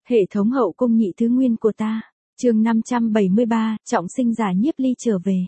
Hệ thống hậu cung nhị thứ nguyên của ta. Chương 573, trọng sinh giả Nhiếp Ly trở về.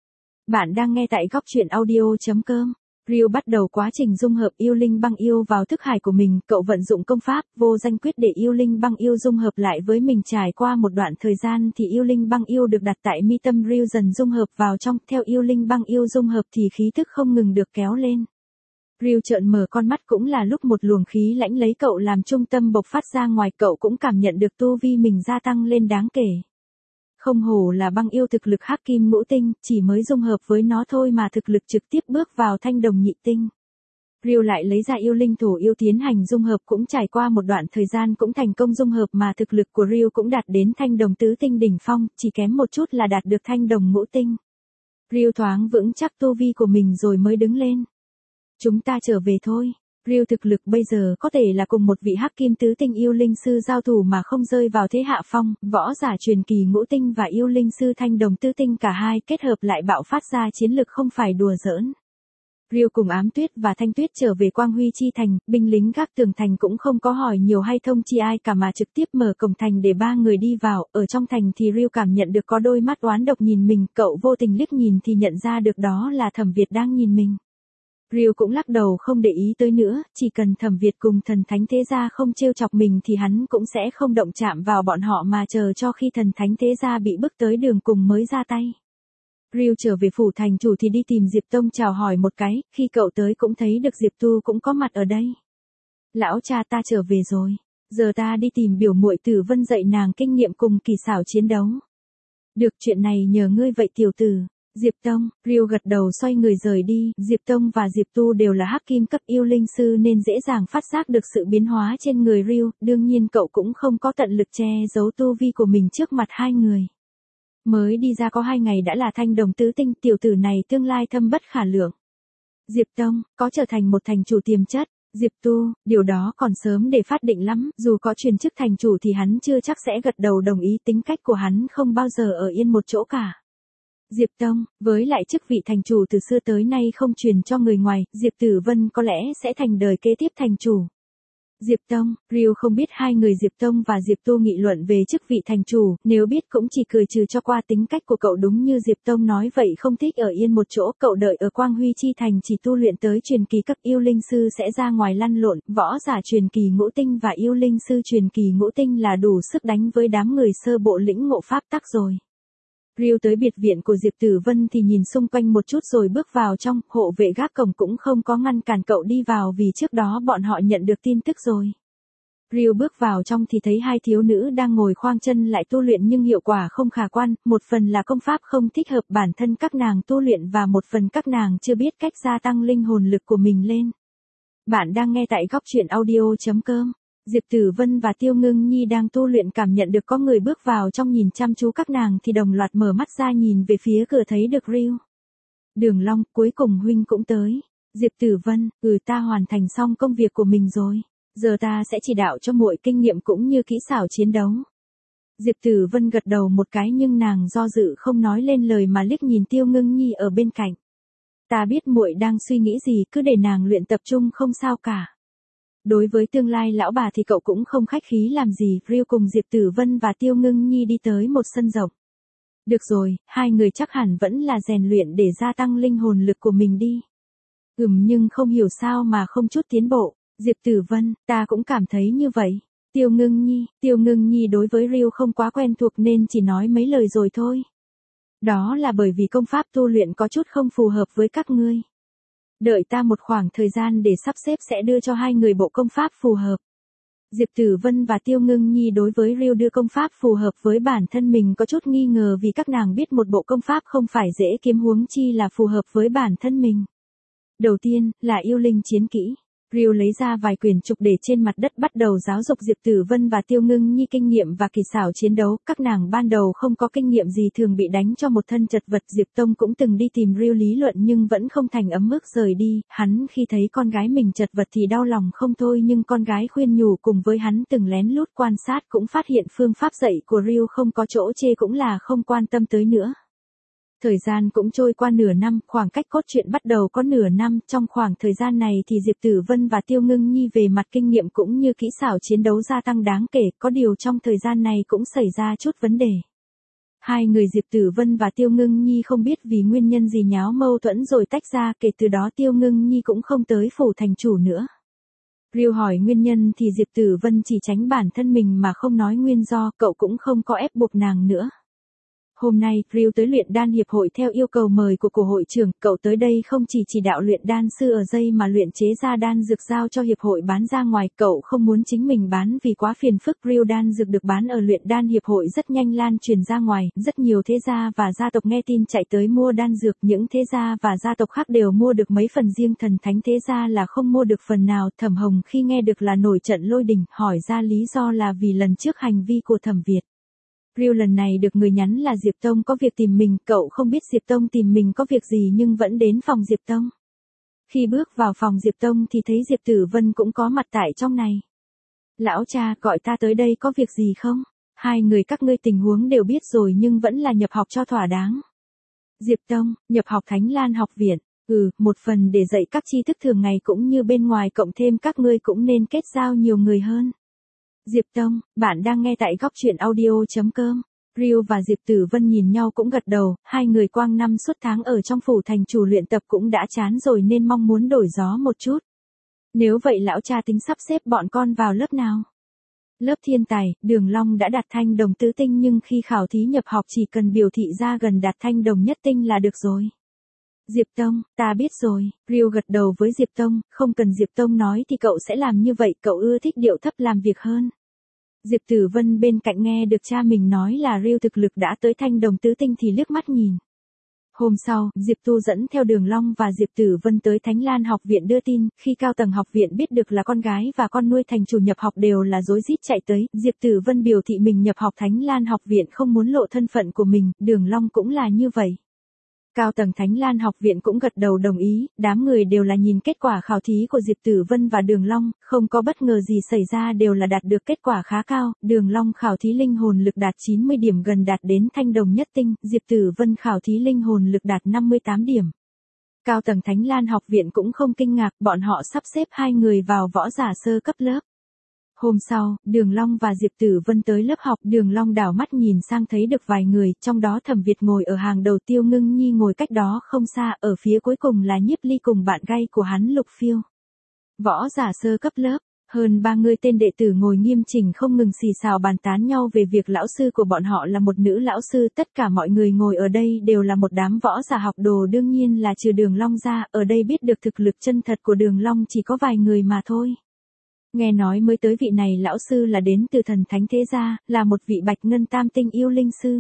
Bạn đang nghe tại góc truyện audio.com. Ryu bắt đầu quá trình dung hợp yêu linh băng yêu vào thức hải của mình, cậu vận dụng công pháp vô danh quyết để yêu linh băng yêu dung hợp lại với mình. Trải qua một đoạn thời gian thì yêu linh băng yêu được đặt tại mi tâm Ryu dần dung hợp vào trong, theo yêu linh băng yêu dung hợp thì khí thức không ngừng được kéo lên. Ryu trợn mở con mắt, cũng là lúc một luồng khí lãnh lấy cậu làm trung tâm bộc phát ra ngoài, cậu cũng cảm nhận được tu vi mình gia tăng lên đáng kể. Không hổ là băng yêu thực lực hắc kim ngũ tinh, chỉ mới dung hợp với nó thôi mà thực lực trực tiếp bước vào thanh đồng nhị tinh. Ryu lại lấy ra yêu linh thổ yêu tiến hành dung hợp, cũng trải qua một đoạn thời gian cũng thành công dung hợp mà thực lực của Ryu cũng đạt đến thanh đồng tứ tinh đỉnh phong, chỉ kém một chút là đạt được thanh đồng ngũ tinh. Ryu thoáng vững chắc tu vi của mình rồi mới đứng lên. Chúng ta trở về thôi. Ryu thực lực bây giờ có thể là cùng một vị hắc kim tứ tinh yêu linh sư giao thủ mà không rơi vào thế hạ phong, võ giả truyền kỳ ngũ tinh và yêu linh sư thanh đồng tứ tinh cả hai kết hợp lại bạo phát ra chiến lực không phải đùa giỡn. Ryu cùng Ám Tuyết và Thanh Tuyết trở về Quang Huy Chi Thành, binh lính gác tường thành cũng không có hỏi nhiều hay thông chi ai cả mà trực tiếp mở cổng thành để ba người đi vào. Ở trong thành thì Ryu cảm nhận được có đôi mắt oán độc nhìn mình, cậu vô tình liếc nhìn thì nhận ra được đó là Thẩm Việt đang nhìn mình. Ryu cũng lắc đầu không để ý tới nữa, chỉ cần Thẩm Việt cùng thần thánh thế gia không trêu chọc mình thì hắn cũng sẽ không động chạm vào bọn họ mà chờ cho khi thần thánh thế gia bị bức tới đường cùng mới ra tay. Ryu trở về phủ thành chủ thì đi tìm Diệp Tông chào hỏi một cái, khi cậu tới cũng thấy được Diệp Tu cũng có mặt ở đây. Lão cha, ta trở về rồi, giờ ta đi tìm biểu muội Tử Vân dạy nàng kinh nghiệm cùng kỳ xảo chiến đấu. Được, chuyện này nhờ ngươi vậy tiểu tử. Diệp Tông, Ryu gật đầu xoay người rời đi. Diệp Tông và Diệp Tu đều là hắc kim cấp yêu linh sư nên dễ dàng phát giác được sự biến hóa trên người Ryu, đương nhiên cậu cũng không có tận lực che giấu tu vi của mình trước mặt hai người. Mới đi ra có 2 ngày đã là thanh đồng tứ tinh, tiểu tử này tương lai thâm bất khả lượng. Diệp Tông, có trở thành một thành chủ tiềm chất. Diệp Tu, điều đó còn sớm để phát định lắm, dù có truyền chức thành chủ thì hắn chưa chắc sẽ gật đầu đồng ý, tính cách của hắn không bao giờ ở yên một chỗ cả. Diệp Tông, với lại chức vị thành chủ từ xưa tới nay không truyền cho người ngoài, Diệp Tử Vân có lẽ sẽ thành đời kế tiếp thành chủ. Diệp Tông, Ryu không biết hai người Diệp Tông và Diệp Tu nghị luận về chức vị thành chủ, nếu biết cũng chỉ cười trừ cho qua. Tính cách của cậu đúng như Diệp Tông nói vậy, không thích ở yên một chỗ, cậu đợi ở Quang Huy Chi Thành chỉ tu luyện tới truyền kỳ cấp yêu linh sư sẽ ra ngoài lăn lộn, võ giả truyền kỳ ngũ tinh và yêu linh sư truyền kỳ ngũ tinh là đủ sức đánh với đám người sơ bộ lĩnh ngộ pháp tắc rồi. Ryu tới biệt viện của Diệp Tử Vân thì nhìn xung quanh một chút rồi bước vào trong, hộ vệ gác cổng cũng không có ngăn cản cậu đi vào vì trước đó bọn họ nhận được tin tức rồi. Ryu bước vào trong thì thấy 2 thiếu nữ đang ngồi khoang chân lại tu luyện nhưng hiệu quả không khả quan, một phần là công pháp không thích hợp bản thân các nàng tu luyện và một phần các nàng chưa biết cách gia tăng linh hồn lực của mình lên. Bạn đang nghe tại góc truyện audio.com. Diệp Tử Vân và Tiêu Ngưng Nhi đang tu luyện, cảm nhận được có người bước vào trong nhìn chăm chú các nàng thì đồng loạt mở mắt ra nhìn về phía cửa thấy được Ryu. Đường Long, cuối cùng huynh cũng tới. Diệp Tử Vân, ta hoàn thành xong công việc của mình rồi. Giờ ta sẽ chỉ đạo cho muội kinh nghiệm cũng như kỹ xảo chiến đấu. Diệp Tử Vân gật đầu một cái nhưng nàng do dự không nói lên lời mà liếc nhìn Tiêu Ngưng Nhi ở bên cạnh. Ta biết muội đang suy nghĩ gì, cứ để nàng luyện tập trung không sao cả. Đối với tương lai lão bà thì cậu cũng không khách khí làm gì. Ryu cùng Diệp Tử Vân và Tiêu Ngưng Nhi đi tới một sân rộng. Được rồi, hai người chắc hẳn vẫn là rèn luyện để gia tăng linh hồn lực của mình đi. Nhưng không hiểu sao mà không chút tiến bộ. Diệp Tử Vân, ta cũng cảm thấy như vậy. Tiêu Ngưng Nhi đối với Ryu không quá quen thuộc nên chỉ nói mấy lời rồi thôi. Đó là bởi vì công pháp tu luyện có chút không phù hợp với các ngươi. Đợi ta một khoảng thời gian để sắp xếp sẽ đưa cho hai người bộ công pháp phù hợp. Diệp Tử Vân và Tiêu Ngưng Nhi đối với Ryu đưa công pháp phù hợp với bản thân mình có chút nghi ngờ vì các nàng biết một bộ công pháp không phải dễ kiếm, huống chi là phù hợp với bản thân mình. Đầu tiên, là yêu linh chiến kỹ. Ryu lấy ra vài quyển trục để trên mặt đất bắt đầu giáo dục Diệp Tử Vân và Tiêu Ngưng Nhi kinh nghiệm và kỳ xảo chiến đấu. Các nàng ban đầu không có kinh nghiệm gì thường bị đánh cho một thân chật vật. Diệp Tông cũng từng đi tìm Ryu lý luận nhưng vẫn không thành ấm ức rời đi. Hắn khi thấy con gái mình chật vật thì đau lòng không thôi, nhưng con gái khuyên nhủ cùng với hắn từng lén lút quan sát cũng phát hiện phương pháp dạy của Ryu không có chỗ chê cũng là không quan tâm tới nữa. Thời gian cũng trôi qua nửa năm, khoảng cách cốt truyện bắt đầu có nửa năm, trong khoảng thời gian này thì Diệp Tử Vân và Tiêu Ngưng Nhi về mặt kinh nghiệm cũng như kỹ xảo chiến đấu gia tăng đáng kể, có điều trong thời gian này cũng xảy ra chút vấn đề. Hai người Diệp Tử Vân và Tiêu Ngưng Nhi không biết vì nguyên nhân gì nháo mâu thuẫn rồi tách ra, kể từ đó Tiêu Ngưng Nhi cũng không tới phủ thành chủ nữa. Ryu hỏi nguyên nhân thì Diệp Tử Vân chỉ tránh bản thân mình mà không nói nguyên do, cậu cũng không có ép buộc nàng nữa. Hôm nay, Ryu tới luyện đan hiệp hội theo yêu cầu mời của hội trưởng, cậu tới đây không chỉ đạo luyện đan sư ở dây mà luyện chế ra đan dược giao cho hiệp hội bán ra ngoài, cậu không muốn chính mình bán vì quá phiền phức. Ryu đan dược được bán ở luyện đan hiệp hội rất nhanh lan truyền ra ngoài, rất nhiều thế gia và gia tộc nghe tin chạy tới mua đan dược, những thế gia và gia tộc khác đều mua được mấy phần, riêng Thần Thánh thế gia là không mua được phần nào. Thẩm Hồng khi nghe được là nổi trận lôi đình, hỏi ra lý do là vì lần trước hành vi của Thẩm Việt. Ryu lần này được người nhắn là Diệp Tông có việc tìm mình, cậu không biết Diệp Tông tìm mình có việc gì nhưng vẫn đến phòng Diệp Tông. Khi bước vào phòng Diệp Tông thì thấy Diệp Tử Vân cũng có mặt tại trong này. Lão cha, gọi ta tới đây có việc gì không? Hai người các ngươi tình huống đều biết rồi nhưng vẫn là nhập học cho thỏa đáng. Diệp Tông, nhập học Thánh Lan học viện. Một phần để dạy các tri thức thường ngày cũng như bên ngoài, cộng thêm các ngươi cũng nên kết giao nhiều người hơn. Diệp Tông, bạn đang nghe tại góc truyện audio.com. Ryu và Diệp Tử Vân nhìn nhau cũng gật đầu, hai người quang năm suốt tháng ở trong phủ thành chủ luyện tập cũng đã chán rồi nên mong muốn đổi gió một chút. Nếu vậy lão cha tính sắp xếp bọn con vào lớp nào? Lớp thiên tài, Đường Long đã đạt thanh đồng tứ tinh nhưng khi khảo thí nhập học chỉ cần biểu thị ra gần đạt thanh đồng nhất tinh là được rồi. Diệp Tông, ta biết rồi. Ryu gật đầu với Diệp Tông, không cần Diệp Tông nói thì cậu sẽ làm như vậy, cậu ưa thích điệu thấp làm việc hơn. Diệp Tử Vân bên cạnh nghe được cha mình nói là Ryu thực lực đã tới thanh đồng tứ tinh thì liếc mắt nhìn. Hôm sau, Diệp Tu dẫn theo Đường Long và Diệp Tử Vân tới Thánh Lan học viện đưa tin, khi cao tầng học viện biết được là con gái và con nuôi thành chủ nhập học đều là rối rít chạy tới, Diệp Tử Vân biểu thị mình nhập học Thánh Lan học viện không muốn lộ thân phận của mình, Đường Long cũng là như vậy. Cao tầng Thánh Lan học viện cũng gật đầu đồng ý, đám người đều là nhìn kết quả khảo thí của Diệp Tử Vân và Đường Long, không có bất ngờ gì xảy ra, đều là đạt được kết quả khá cao. Đường Long khảo thí linh hồn lực đạt 90 điểm, gần đạt đến thanh đồng nhất tinh, Diệp Tử Vân khảo thí linh hồn lực đạt 58 điểm. Cao tầng Thánh Lan học viện cũng không kinh ngạc, bọn họ sắp xếp hai người vào võ giả sơ cấp lớp. Hôm sau, Đường Long và Diệp Tử Vân tới lớp học, Đường Long đảo mắt nhìn sang thấy được vài người, trong đó Thẩm Việt ngồi ở hàng đầu, Tiêu Ngưng Nhi ngồi cách đó không xa, ở phía cuối cùng là Nhiếp Ly cùng bạn gay của hắn Lục Phiêu. Võ giả sơ cấp lớp, hơn 30 tên đệ tử ngồi nghiêm chỉnh không ngừng xì xào bàn tán nhau về việc lão sư của bọn họ là một nữ lão sư, tất cả mọi người ngồi ở đây đều là một đám võ giả học đồ, đương nhiên là trừ Đường Long ra, ở đây biết được thực lực chân thật của Đường Long chỉ có vài người mà thôi. Nghe nói mới tới vị này lão sư là đến từ Thần Thánh thế gia, là một vị Bạch Ngân Tam tinh yêu linh sư.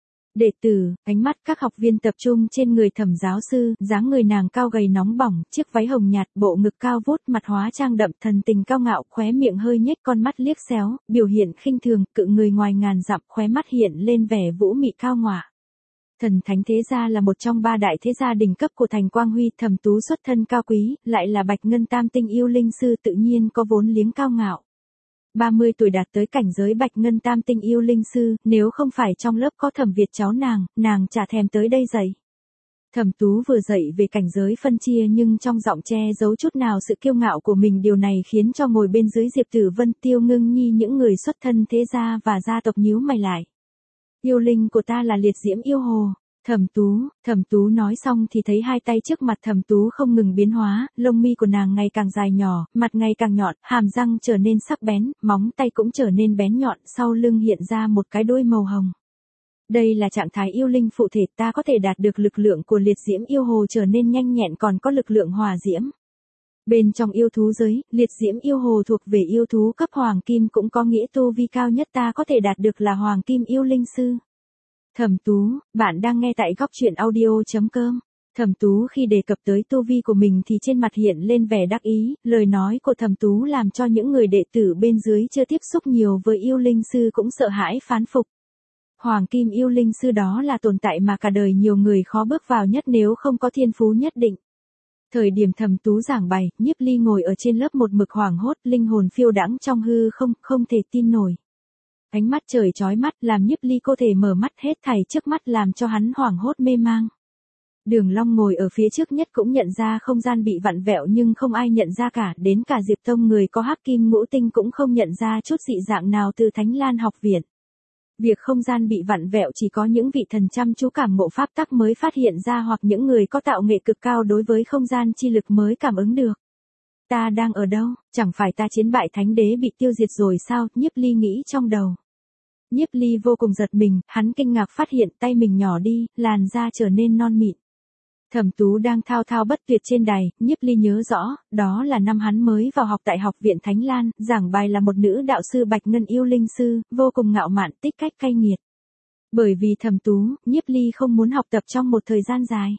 Đệ tử, ánh mắt các học viên tập trung trên người Thẩm giáo sư, dáng người nàng cao gầy nóng bỏng, chiếc váy hồng nhạt, bộ ngực cao vút, mặt hóa trang đậm, thần tình cao ngạo, khóe miệng hơi nhếch, con mắt liếc xéo, biểu hiện khinh thường, cự người ngoài ngàn dặm, khóe mắt hiện lên vẻ vũ mị cao ngọa. Thần Thánh thế gia là một trong ba đại thế gia đỉnh cấp của thành Quang Huy, Thẩm Tú xuất thân cao quý, lại là Bạch Ngân Tam tinh yêu linh sư, tự nhiên có vốn liếng cao ngạo. 30 tuổi đạt tới cảnh giới Bạch Ngân Tam tinh yêu linh sư, nếu không phải trong lớp có Thẩm Việt cháu nàng chả thèm tới đây dạy. Thẩm Tú vừa dạy về cảnh giới phân chia nhưng trong giọng che giấu chút nào sự kiêu ngạo của mình, điều này khiến cho ngồi bên dưới Diệp Tử Vân, Tiêu Ngưng Nhi những người xuất thân thế gia và gia tộc nhíu mày lại. Yêu linh của ta là liệt diễm yêu hồ. Thẩm Tú nói xong thì thấy hai tay trước mặt Thẩm Tú không ngừng biến hóa, lông mi của nàng ngày càng dài nhỏ, mặt ngày càng nhọn, hàm răng trở nên sắc bén, móng tay cũng trở nên bén nhọn, sau lưng hiện ra một cái đuôi màu hồng. Đây là trạng thái yêu linh phụ thể, ta có thể đạt được lực lượng của liệt diễm yêu hồ trở nên nhanh nhẹn, còn có lực lượng hỏa diễm. Bên trong yêu thú giới, liệt diễm yêu hồ thuộc về yêu thú cấp hoàng kim, cũng có nghĩa tu vi cao nhất ta có thể đạt được là hoàng kim yêu linh sư. Thẩm Tú, bạn đang nghe tại góc truyện audio.com. Thẩm Tú khi đề cập tới tu vi của mình thì trên mặt hiện lên vẻ đắc ý, lời nói của Thẩm Tú làm cho những người đệ tử bên dưới chưa tiếp xúc nhiều với yêu linh sư cũng sợ hãi phán phục. Hoàng kim yêu linh sư đó là tồn tại mà cả đời nhiều người khó bước vào nhất nếu không có thiên phú nhất định. Thời điểm Thẩm Tú giảng bày, Nhiếp Ly ngồi ở trên lớp một mực hoảng hốt, linh hồn phiêu đãng trong hư không, không thể tin nổi. Ánh mắt trời chói mắt làm Nhiếp Ly cô thể mở mắt, hết thảy trước mắt làm cho hắn hoảng hốt mê mang. Đường Long ngồi ở phía trước nhất cũng nhận ra không gian bị vặn vẹo nhưng không ai nhận ra cả, đến cả Diệp Tông người có hắc kim ngũ tinh cũng không nhận ra chút dị dạng nào từ Thánh Lan học viện. Việc không gian bị vặn vẹo chỉ có những vị thần chăm chú cảm ngộ pháp tắc mới phát hiện ra hoặc những người có tạo nghệ cực cao đối với không gian chi lực mới cảm ứng được. Ta đang ở đâu, chẳng phải ta chiến bại thánh đế bị tiêu diệt rồi sao, Nhiếp Ly nghĩ trong đầu. Nhiếp Ly vô cùng giật mình, hắn kinh ngạc phát hiện tay mình nhỏ đi, làn da trở nên non mịn. Thẩm Tú đang thao thao bất tuyệt trên đài, Nhiếp Ly nhớ rõ, đó là năm hắn mới vào học tại học viện Thánh Lan, giảng bài là một nữ đạo sư Bạch Ngân yêu linh sư, vô cùng ngạo mạn, tích cách cay nghiệt. Bởi vì Thẩm Tú, Nhiếp Ly không muốn học tập trong một thời gian dài.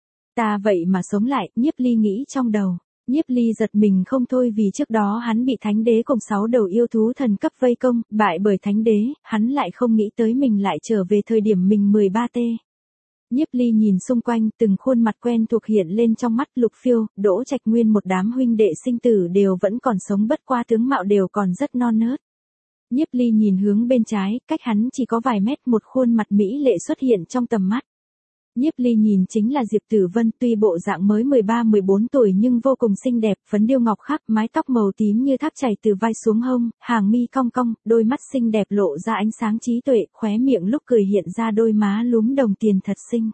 Ta vậy mà sống lại, Nhiếp Ly nghĩ trong đầu. Nhiếp Ly giật mình không thôi vì trước đó hắn bị thánh đế cùng 6 đầu yêu thú thần cấp vây công, bại bởi thánh đế, hắn lại không nghĩ tới mình lại trở về thời điểm mình 13T. Nhiếp Ly nhìn xung quanh, từng khuôn mặt quen thuộc hiện lên trong mắt. Lục Phiêu, Đỗ Trạch Nguyên, một đám huynh đệ sinh tử đều vẫn còn sống, bất qua tướng mạo đều còn rất non nớt. Nhiếp Ly nhìn hướng bên trái, cách hắn chỉ có vài mét, một khuôn mặt mỹ lệ xuất hiện trong tầm mắt. Nhiếp Ly nhìn chính là Diệp Tử Vân, tuy bộ dạng mới 13-14 tuổi nhưng vô cùng xinh đẹp, phấn điêu ngọc khắc, mái tóc màu tím như thác chảy từ vai xuống hông, hàng mi cong cong, đôi mắt xinh đẹp lộ ra ánh sáng trí tuệ, khóe miệng lúc cười hiện ra đôi má lúm đồng tiền thật xinh.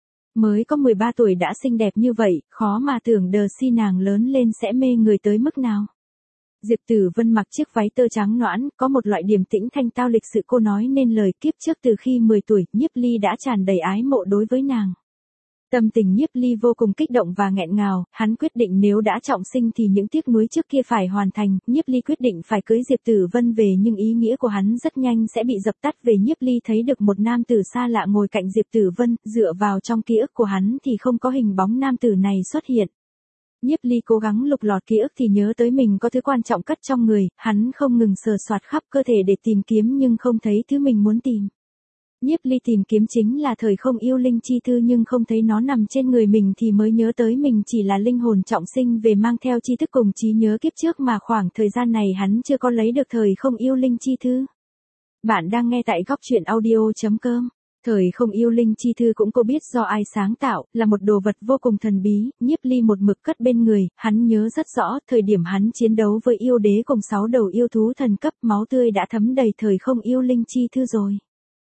Mới có 13 tuổi đã xinh đẹp như vậy, khó mà tưởng đờ si nàng lớn lên sẽ mê người tới mức nào. Diệp Tử Vân mặc chiếc váy tơ trắng nõn, có một loại điềm tĩnh thanh tao lịch sự, cô nói nên lời. Kiếp trước từ khi 10 tuổi, Nhiếp Ly đã tràn đầy ái mộ đối với nàng. Tâm tình Nhiếp Ly vô cùng kích động và nghẹn ngào, hắn quyết định nếu đã trọng sinh thì những tiếc nuối trước kia phải hoàn thành. Nhiếp Ly quyết định phải cưới Diệp Tử Vân về nhưng ý nghĩa của hắn rất nhanh sẽ bị dập tắt. Về Nhiếp Ly thấy được một nam tử xa lạ ngồi cạnh Diệp Tử Vân, dựa vào trong ký ức của hắn thì không có hình bóng nam tử này xuất hiện. Nhiếp Ly cố gắng lục lọt ký ức thì nhớ tới mình có thứ quan trọng cất trong người, hắn không ngừng sờ soạt khắp cơ thể để tìm kiếm nhưng không thấy thứ mình muốn tìm. Nhiếp Ly tìm kiếm chính là thời không yêu linh chi thư nhưng không thấy nó nằm trên người mình thì mới nhớ tới mình chỉ là linh hồn trọng sinh về mang theo tri thức cùng trí nhớ kiếp trước mà khoảng thời gian này hắn chưa có lấy được thời không yêu linh chi thư. Bạn đang nghe tại góc truyện audio.com. Thời không yêu linh chi thư cũng cô biết do ai sáng tạo, là một đồ vật vô cùng thần bí. Nhiếp Ly một mực cất bên người, hắn nhớ rất rõ, thời điểm hắn chiến đấu với yêu đế cùng 6 đầu yêu thú thần cấp, máu tươi đã thấm đầy thời không yêu linh chi thư rồi.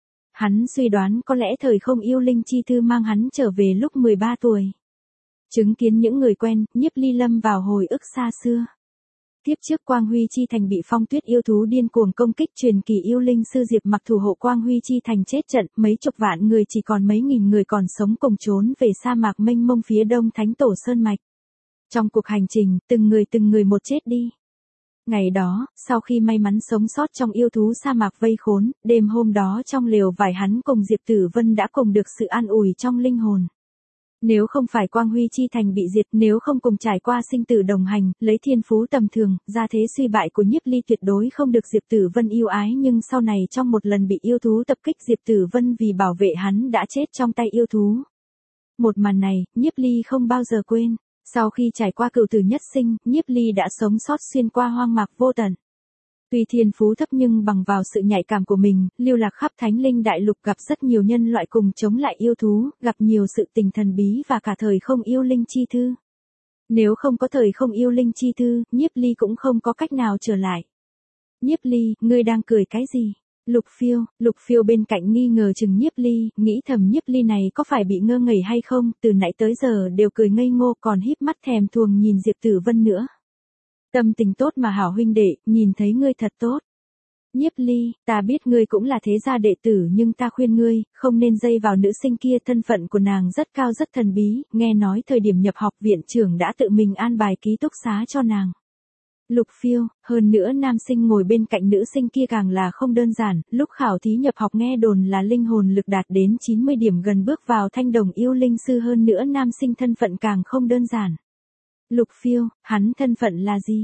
Hắn suy đoán có lẽ thời không yêu linh chi thư mang hắn trở về lúc 13 tuổi. Chứng kiến những người quen, Nhiếp Ly lâm vào hồi ức xa xưa. Tiếp trước Quang Huy Chi Thành bị phong tuyết yêu thú điên cuồng công kích, truyền kỳ yêu linh sư Diệp Mặc thủ hộ Quang Huy Chi Thành chết trận, mấy chục vạn người chỉ còn mấy nghìn người còn sống cùng trốn về sa mạc mênh mông phía đông Thánh Tổ Sơn Mạch. Trong cuộc hành trình, từng người một chết đi. Ngày đó, sau khi may mắn sống sót trong yêu thú sa mạc vây khốn, đêm hôm đó trong lều vải hắn cùng Diệp Tử Vân đã cùng được sự an ủi trong linh hồn. Nếu không phải Quang Huy Chi Thành bị diệt, nếu không cùng trải qua sinh tử đồng hành, lấy thiên phú tầm thường, gia thế suy bại của Nhiếp Ly tuyệt đối không được Diệp Tử Vân yêu ái, nhưng sau này trong một lần bị yêu thú tập kích, Diệp Tử Vân vì bảo vệ hắn đã chết trong tay yêu thú. Một màn này, Nhiếp Ly không bao giờ quên. Sau khi trải qua cựu tử nhất sinh, Nhiếp Ly đã sống sót xuyên qua hoang mạc vô tận. Tuy thiên phú thấp nhưng bằng vào sự nhạy cảm của mình, lưu lạc khắp Thánh Linh Đại Lục, gặp rất nhiều nhân loại cùng chống lại yêu thú, gặp nhiều sự tình thần bí và cả thời không yêu linh chi thư. Nếu không có thời không yêu linh chi thư, Nhiếp Ly cũng không có cách nào trở lại. Nhiếp Ly, ngươi đang cười cái gì? Lục Phiêu bên cạnh nghi ngờ chừng Nhiếp Ly, nghĩ thầm Nhiếp Ly này có phải bị ngơ ngẩn hay không, từ nãy tới giờ đều cười ngây ngô còn híp mắt thèm thuồng nhìn Diệp Tử Vân nữa. Tâm tình tốt mà hảo huynh đệ, nhìn thấy ngươi thật tốt. Nhiếp Ly, ta biết ngươi cũng là thế gia đệ tử nhưng ta khuyên ngươi, không nên dây vào nữ sinh kia, thân phận của nàng rất cao rất thần bí, nghe nói thời điểm nhập học viện trưởng đã tự mình an bài ký túc xá cho nàng. Lục Phiêu, hơn nữa nam sinh ngồi bên cạnh nữ sinh kia càng là không đơn giản, lúc khảo thí nhập học nghe đồn là linh hồn lực đạt đến 90 điểm gần bước vào thanh đồng yêu linh sư, hơn nữa nam sinh thân phận càng không đơn giản. Lục Phiêu, hắn thân phận là gì?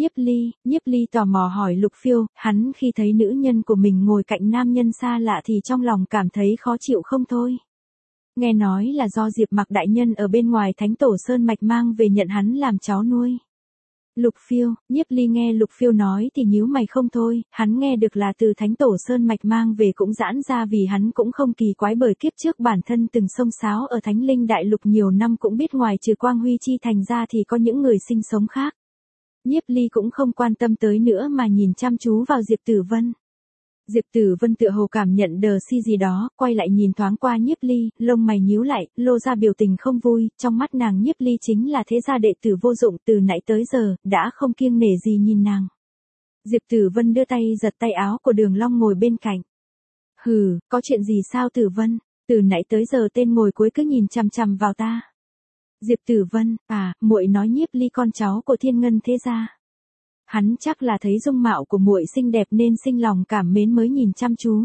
Nhiếp Ly tò mò hỏi Lục Phiêu, hắn khi thấy nữ nhân của mình ngồi cạnh nam nhân xa lạ thì trong lòng cảm thấy khó chịu không thôi. Nghe nói là do Diệp Mặc đại nhân ở bên ngoài Thánh Tổ Sơn Mạch mang về nhận hắn làm cháu nuôi. Lục Phiêu, Nhiếp Ly nghe Lục Phiêu nói thì nhíu mày không thôi, hắn nghe được là từ Thánh Tổ Sơn Mạch mang về cũng giãn ra vì hắn cũng không kỳ quái bởi kiếp trước bản thân từng xông xáo ở Thánh Linh Đại Lục nhiều năm cũng biết ngoài trừ Quang Huy Chi Thành ra thì có những người sinh sống khác. Nhiếp Ly cũng không quan tâm tới nữa mà nhìn chăm chú vào Diệp Tử Vân. Diệp Tử Vân tựa hồ cảm nhận đờ si gì đó, quay lại nhìn thoáng qua Nhiếp Ly, lông mày nhíu lại, lộ ra biểu tình không vui, trong mắt nàng Nhiếp Ly chính là thế gia đệ tử vô dụng từ nãy tới giờ, đã không kiêng nể gì nhìn nàng. Diệp Tử Vân đưa tay giật tay áo của Đường Long ngồi bên cạnh. Hừ, có chuyện gì sao Tử Vân, từ nãy tới giờ tên ngồi cuối cứ nhìn chằm chằm vào ta. Diệp Tử Vân, muội nói Nhiếp Ly con cháu của Thiên Ngân thế gia. Hắn chắc là thấy dung mạo của muội xinh đẹp nên sinh lòng cảm mến mới nhìn chăm chú.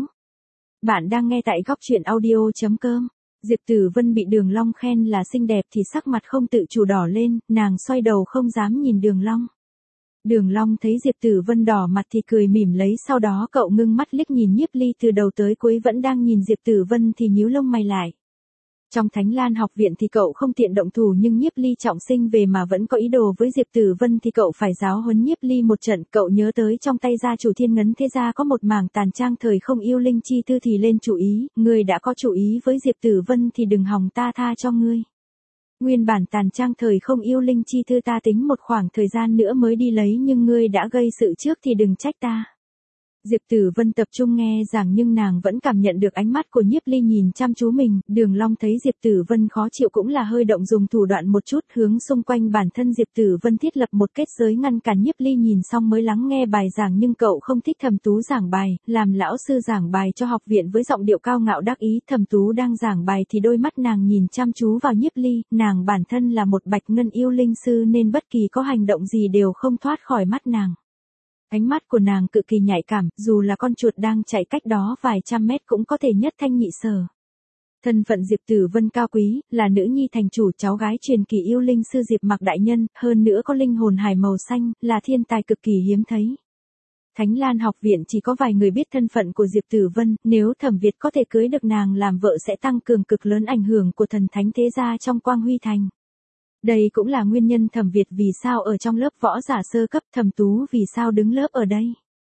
Bạn đang nghe tại góc truyện audio.com. Diệp Tử Vân bị Đường Long khen là xinh đẹp thì sắc mặt không tự chủ đỏ lên, nàng xoay đầu không dám nhìn Đường Long. Đường Long thấy Diệp Tử Vân đỏ mặt thì cười mỉm lấy, sau đó cậu ngưng mắt liếc nhìn Nhiếp Ly từ đầu tới cuối vẫn đang nhìn Diệp Tử Vân thì nhíu lông mày lại. Trong Thánh Lan học viện thì cậu không tiện động thủ nhưng Nhiếp Ly trọng sinh về mà vẫn có ý đồ với Diệp Tử Vân thì cậu phải giáo huấn Nhiếp Ly một trận. Cậu nhớ tới trong tay gia chủ Thiên Ngân thế gia có một mảng tàn trang thời không yêu linh chi tư thì lên chủ ý, ngươi đã có chủ ý với Diệp Tử Vân thì đừng hòng ta tha cho ngươi. Nguyên bản tàn trang thời không yêu linh chi thư ta tính một khoảng thời gian nữa mới đi lấy nhưng ngươi đã gây sự trước thì đừng trách ta. Diệp Tử Vân tập trung nghe giảng nhưng nàng vẫn cảm nhận được ánh mắt của Nhiếp Ly nhìn chăm chú mình, Đường Long thấy Diệp Tử Vân khó chịu cũng là hơi động dùng thủ đoạn một chút hướng xung quanh bản thân Diệp Tử Vân thiết lập một kết giới ngăn cản Nhiếp Ly nhìn xong mới lắng nghe bài giảng nhưng cậu không thích Thẩm Tú giảng bài, làm lão sư giảng bài cho học viện với giọng điệu cao ngạo đắc ý, Thẩm Tú đang giảng bài thì đôi mắt nàng nhìn chăm chú vào Nhiếp Ly, nàng bản thân là một bạch ngân yêu linh sư nên bất kỳ có hành động gì đều không thoát khỏi mắt nàng. Ánh mắt của nàng cực kỳ nhạy cảm, dù là con chuột đang chạy cách đó vài trăm mét cũng có thể nhất thanh nhị sở. Thân phận Diệp Tử Vân cao quý, là nữ nhi thành chủ cháu gái truyền kỳ yêu linh sư Diệp Mặc đại nhân, hơn nữa có linh hồn hải màu xanh, là thiên tài cực kỳ hiếm thấy. Thánh Lan học viện chỉ có vài người biết thân phận của Diệp Tử Vân, nếu Thẩm Việt có thể cưới được nàng làm vợ sẽ tăng cường cực lớn ảnh hưởng của thần thánh thế gia trong Quang Huy Thành. Đây cũng là nguyên nhân Thẩm Việt vì sao ở trong lớp võ giả sơ cấp, Thẩm Tú vì sao đứng lớp ở đây.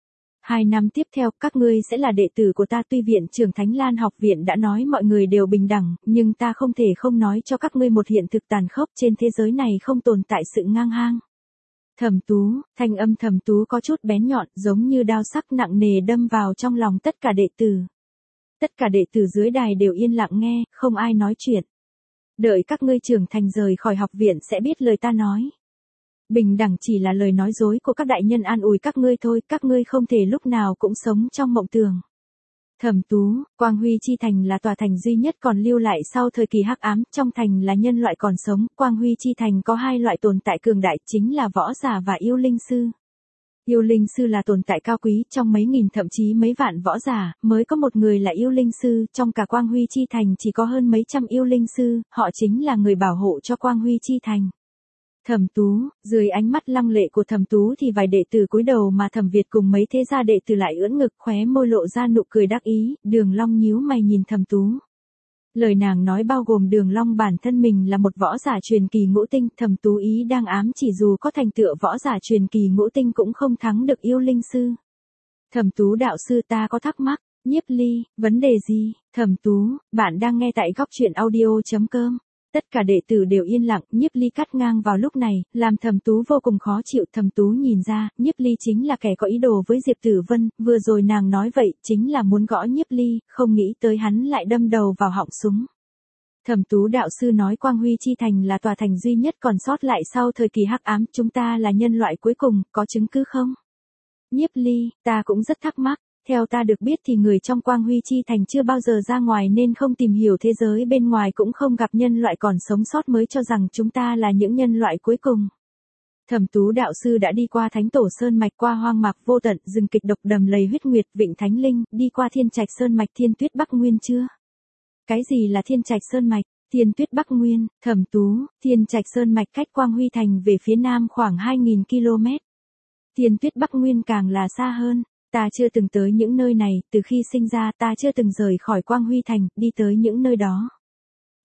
2 năm tiếp theo các ngươi sẽ là đệ tử của ta, tuy viện trưởng Thánh Lan học viện đã nói mọi người đều bình đẳng, nhưng ta không thể không nói cho các ngươi một hiện thực tàn khốc, trên thế giới này không tồn tại sự ngang hàng. Thẩm Tú, thanh âm Thẩm Tú có chút bén nhọn giống như đao sắc nặng nề đâm vào trong lòng tất cả đệ tử. Tất cả đệ tử dưới đài đều yên lặng nghe, không ai nói chuyện. Đợi các ngươi trưởng thành rời khỏi học viện sẽ biết lời ta nói. Bình đẳng chỉ là lời nói dối của các đại nhân an ủi các ngươi thôi, các ngươi không thể lúc nào cũng sống trong mộng tưởng. Thẩm Tú, Quang Huy Chi Thành là tòa thành duy nhất còn lưu lại sau thời kỳ hắc ám, trong thành là nhân loại còn sống, Quang Huy Chi Thành có 2 loại tồn tại cường đại chính là võ giả và yêu linh sư. Yêu linh sư là tồn tại cao quý, trong mấy nghìn thậm chí mấy vạn võ giả, mới có một người là yêu linh sư, trong cả Quang Huy Chi Thành chỉ có hơn mấy trăm yêu linh sư, họ chính là người bảo hộ cho Quang Huy Chi Thành. Thẩm Tú, dưới ánh mắt lăng lệ của Thẩm Tú thì vài đệ tử cúi đầu mà Thẩm Việt cùng mấy thế gia đệ tử lại ưỡn ngực khóe môi lộ ra nụ cười đắc ý, Đường Long nhíu mày nhìn Thẩm Tú. Lời nàng nói bao gồm Đường Long bản thân mình là một võ giả truyền kỳ ngũ tinh, Thẩm Tú ý đang ám chỉ dù có thành tựu võ giả truyền kỳ ngũ tinh cũng không thắng được yêu linh sư. Thẩm Tú đạo sư ta có thắc mắc, Nhiếp Ly, vấn đề gì? Thẩm Tú, bạn đang nghe tại góc truyện audio.com. Tất cả đệ tử đều yên lặng, Nhiếp Ly cắt ngang vào lúc này, làm Thẩm Tú vô cùng khó chịu. Thẩm Tú nhìn ra, Nhiếp Ly chính là kẻ có ý đồ với Diệp Tử Vân, vừa rồi nàng nói vậy, chính là muốn gõ Nhiếp Ly, không nghĩ tới hắn lại đâm đầu vào họng súng. Thẩm Tú đạo sư nói Quang Huy Chi Thành là tòa thành duy nhất còn sót lại sau thời kỳ hắc ám, chúng ta là nhân loại cuối cùng, có chứng cứ không? Nhiếp Ly, ta cũng rất thắc mắc. Theo ta được biết thì người trong Quang Huy Chi Thành chưa bao giờ ra ngoài nên không tìm hiểu thế giới bên ngoài cũng không gặp nhân loại còn sống sót mới cho rằng chúng ta là những nhân loại cuối cùng. Thẩm Tú đạo sư đã đi qua Thánh Tổ Sơn Mạch, qua hoang mạc vô tận, rừng kịch độc đầm lầy huyết nguyệt, Vịnh Thánh Linh, đi qua Thiên Trạch Sơn Mạch, Thiên Tuyết Bắc Nguyên chưa? Cái gì là Thiên Trạch Sơn Mạch, Thiên Tuyết Bắc Nguyên? Thẩm Tú, Thiên Trạch Sơn Mạch cách Quang Huy Thành về phía nam khoảng 2.000 km. Thiên Tuyết Bắc Nguyên càng là xa hơn. Ta chưa từng tới những nơi này, từ khi sinh ra ta chưa từng rời khỏi Quang Huy Thành, đi tới những nơi đó.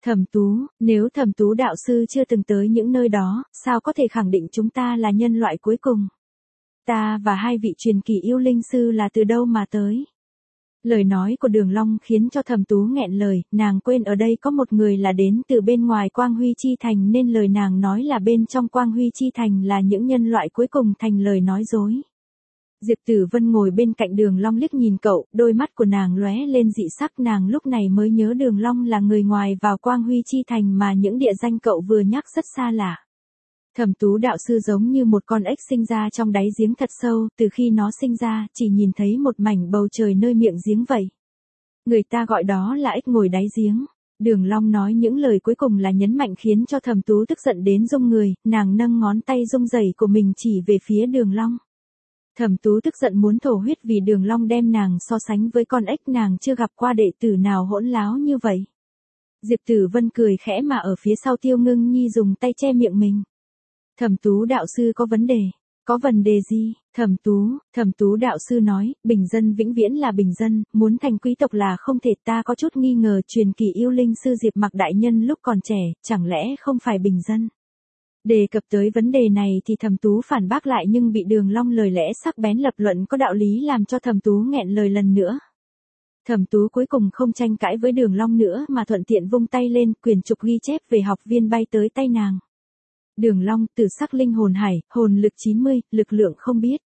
Thẩm Tú, nếu Thẩm Tú đạo sư chưa từng tới những nơi đó, sao có thể khẳng định chúng ta là nhân loại cuối cùng? Ta và hai vị truyền kỳ yêu linh sư là từ đâu mà tới? Lời nói của Đường Long khiến cho Thẩm Tú nghẹn lời, nàng quên ở đây có một người là đến từ bên ngoài Quang Huy Chi Thành nên lời nàng nói là bên trong Quang Huy Chi Thành là những nhân loại cuối cùng thành lời nói dối. Diệp Tử Vân ngồi bên cạnh Đường Long liếc nhìn cậu, đôi mắt của nàng lóe lên dị sắc, nàng lúc này mới nhớ Đường Long là người ngoài vào Quang Huy Chi Thành mà những địa danh cậu vừa nhắc rất xa lạ. Thẩm Tú đạo sư giống như một con ếch sinh ra trong đáy giếng thật sâu, từ khi nó sinh ra, chỉ nhìn thấy một mảnh bầu trời nơi miệng giếng vậy. Người ta gọi đó là ếch ngồi đáy giếng. Đường Long nói những lời cuối cùng là nhấn mạnh khiến cho Thẩm Tú tức giận đến rung người, nàng nâng ngón tay rung rẩy của mình chỉ về phía Đường Long. Thẩm Tú tức giận muốn thổ huyết vì Đường Long đem nàng so sánh với con ếch, nàng chưa gặp qua đệ tử nào hỗn láo như vậy. Diệp Tử Vân cười khẽ mà ở phía sau Tiêu Ngưng Nhi dùng tay che miệng mình. Thẩm Tú đạo sư có vấn đề. Có vấn đề gì? Thẩm Tú đạo sư nói, bình dân vĩnh viễn là bình dân, muốn thành quý tộc là không thể. Ta có chút nghi ngờ truyền kỳ yêu linh sư Diệp Mặc đại nhân lúc còn trẻ, chẳng lẽ không phải bình dân? Đề cập tới vấn đề này thì Thẩm Tú phản bác lại nhưng bị Đường Long lời lẽ sắc bén lập luận có đạo lý làm cho Thẩm Tú nghẹn lời lần nữa. Thẩm Tú cuối cùng không tranh cãi với Đường Long nữa mà thuận tiện vung tay lên, quyển trục ghi chép về học viên bay tới tay nàng. Đường Long, tử sắc linh hồn hải, hồn lực 90, lực lượng không biết.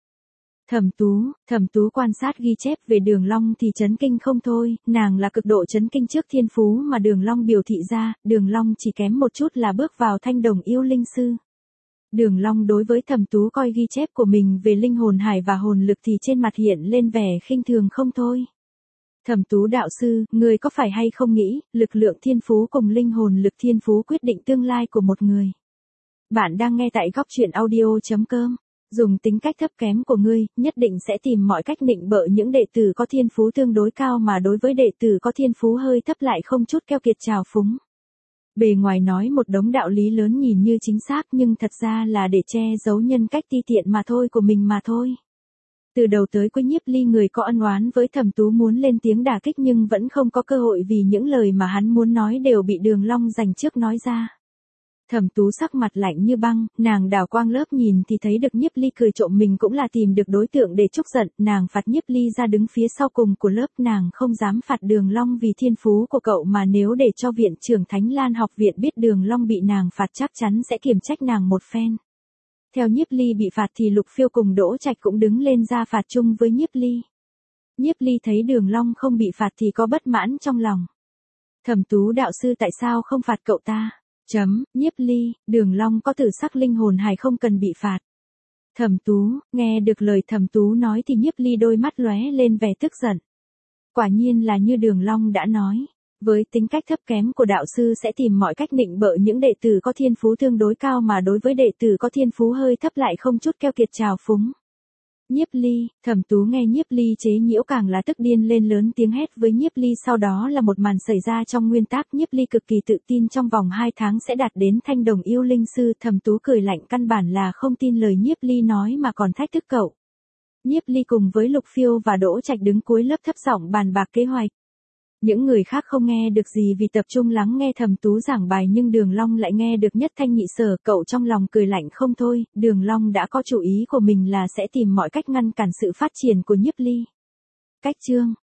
Thẩm Tú quan sát ghi chép về Đường Long thì chấn kinh không thôi, nàng là cực độ chấn kinh trước thiên phú mà Đường Long biểu thị ra, Đường Long chỉ kém một chút là bước vào thanh đồng yêu linh sư. Đường Long đối với Thẩm Tú coi ghi chép của mình về linh hồn hải và hồn lực thì trên mặt hiện lên vẻ khinh thường không thôi. Thẩm Tú đạo sư, người có phải hay không nghĩ, lực lượng thiên phú cùng linh hồn lực thiên phú quyết định tương lai của một người. Bạn đang nghe tại góc truyện audio.com. Dùng tính cách thấp kém của ngươi, nhất định sẽ tìm mọi cách nịnh bợ những đệ tử có thiên phú tương đối cao mà đối với đệ tử có thiên phú hơi thấp lại không chút keo kiệt trào phúng. Bề ngoài nói một đống đạo lý lớn nhìn như chính xác nhưng thật ra là để che giấu nhân cách ti tiện mà thôi của mình mà thôi. Từ đầu tới cuối Nhiếp Ly người có ân oán với Thẩm Tú muốn lên tiếng đả kích nhưng vẫn không có cơ hội vì những lời mà hắn muốn nói đều bị Đường Long giành trước nói ra. Thẩm Tú sắc mặt lạnh như băng, nàng đảo quang lớp nhìn thì thấy được Nhiếp Ly cười trộm mình cũng là tìm được đối tượng để trút giận, nàng phạt Nhiếp Ly ra đứng phía sau cùng của lớp, nàng không dám phạt Đường Long vì thiên phú của cậu mà nếu để cho viện trưởng Thánh Lan học viện biết Đường Long bị nàng phạt chắc chắn sẽ kiềm trách nàng một phen. Theo Nhiếp Ly bị phạt thì Lục Phiêu cùng Đỗ Trạch cũng đứng lên ra phạt chung với Nhiếp Ly. Nhiếp Ly thấy Đường Long không bị phạt thì có bất mãn trong lòng. Thẩm Tú đạo sư tại sao không phạt cậu ta? Nhiếp Ly, Đường Long có tử sắc linh hồn hải không cần bị phạt. Thẩm Tú, nghe được lời Thẩm Tú nói thì Nhiếp Ly đôi mắt lóe lên vẻ tức giận. Quả nhiên là như Đường Long đã nói, với tính cách thấp kém của đạo sư sẽ tìm mọi cách nịnh bợ những đệ tử có thiên phú tương đối cao mà đối với đệ tử có thiên phú hơi thấp lại không chút keo kiệt trào phúng. Nhiếp Ly, Thẩm Tú nghe Nhiếp Ly chế nhiễu càng là tức điên lên lớn tiếng hét với Nhiếp Ly, sau đó là một màn xảy ra trong nguyên tác. Nhiếp Ly cực kỳ tự tin trong vòng 2 tháng sẽ đạt đến thanh đồng yêu linh sư. Thẩm Tú cười lạnh căn bản là không tin lời Nhiếp Ly nói mà còn thách thức cậu. Nhiếp Ly cùng với Lục Phiêu và Đỗ Trạch đứng cuối lớp thấp giọng bàn bạc kế hoạch. Những người khác không nghe được gì vì tập trung lắng nghe Thẩm Tú giảng bài nhưng Đường Long lại nghe được nhất thanh nhị sở, cậu trong lòng cười lạnh không thôi, Đường Long đã có chủ ý của mình là sẽ tìm mọi cách ngăn cản sự phát triển của Nhiếp Ly. Cách chương